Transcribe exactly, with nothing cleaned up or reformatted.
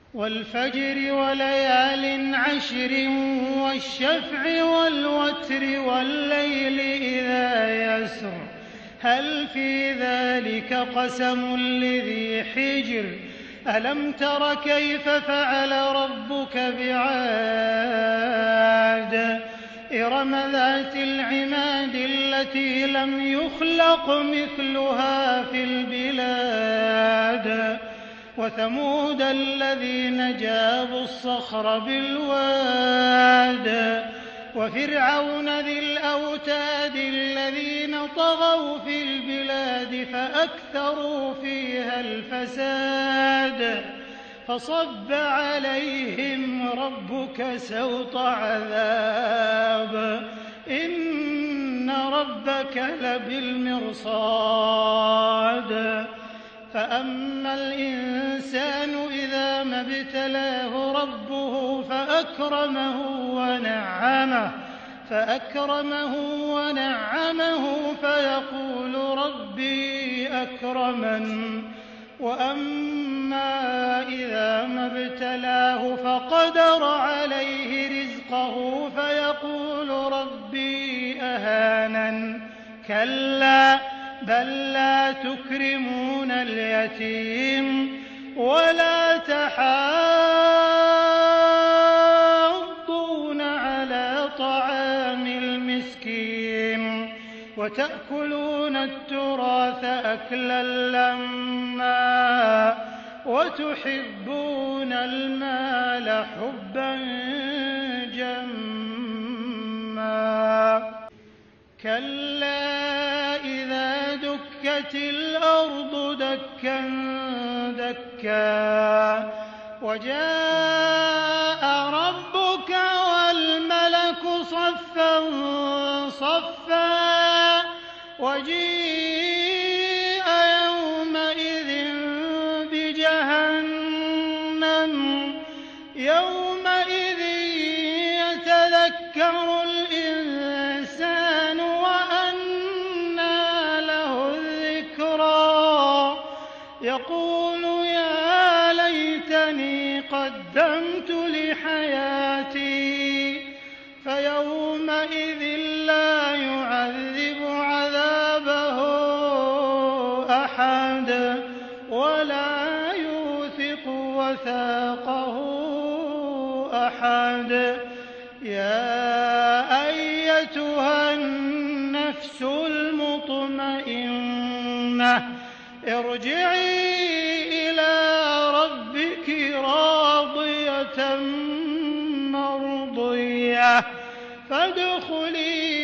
وَالْفَجْرِ وَلَيَالٍ عَشْرٍ وَالشَّفْعِ وَالْوَتْرِ وَاللَّيْلِ إِذَا يَسْرِ هَلْ فِي ذَلِكَ قَسَمٌ لِّذِي حِجْرٍ أَلَمْ تَرَ كَيْفَ فَعَلَ رَبُّكَ بِعَادٍ إِرَمَ ذَاتِ الْعِمَادِ الَّتِي لَمْ يُخْلَقْ مِثْلُهَا فِي الْبِلَادِ وَثَمُودَ الَّذِينَ جَابُوا الصَّخْرَ بِالْوَادِ وَفِرْعَوْنَ ذِي الْأَوْتَادِ الَّذِينَ طَغَوْا فِي الْبِلَادِ فَأَكْثَرُوا فِيهَا الْفَسَادَ فَصَبَّ عَلَيْهِمْ رَبُّكَ سَوْطَ عَذَابٍ إِنَّ رَبَّكَ لَبِالْمِرْصَادِ فَأَمَّا الْإِنسَانُ إِذَا مَا ابْتَلَاهُ رَبُّهُ فَأَكْرَمَهُ وَنَعَّمَهُ فَأَكْرَمَهُ وَنَعَّمَهُ فَيَقُولُ رَبِّي أَكْرَمَنِ وَأَمَّا إِذَا مَا ابْتَلَاهُ فَقَدَرَ عَلَيْهِ رِزْقَهُ فَيَقُولُ رَبِّي أَهَانَنِ كَلَّا بَل لَّا تُكْرِمُونَ الْيَتِيمَ وَلَا تَحَاضُّونَ عَلَىٰ طَعَامِ الْمِسْكِينِ وَتَأْكُلُونَ التُّرَاثَ أَكْلًا لَّمًّا وَتُحِبُّونَ الْمَالَ حُبًّا جَمًّا كَلَّا إِذَا دُكَّتِ الْأَرْضُ دَكًّا دَكًّا وَجَاءَ رَبُّكَ وَالْمَلَكُ صَفًّا صَفًّا وَجِيءَ يَوْمَئِذٍ بِجَهَنَّمَ يَوْمَئِذٍ يَتَذَكَّرُ الْإِنسَانُ وَأَنَّىٰ لَهُ الذِّكْرَىٰ يَقُولُ يَا لَيْتَنِي قَدَّمْتُ لِحَيَاتِي فَيَوْمَئِذٍ لَّا يُعَذِّبُ عَذَابَهُ أَحَدٌ وَلَا يُوثِقُ وَثَاقَهُ أَحَدٌ يَا أَيَّتُهَا النَّفْسُ الْمُطْمَئِنَّةُ ارْجِعِي إِلَىٰ رَبِّكِ رَاضِيَةً مَّرْضِيَّةً فَادْخُلِي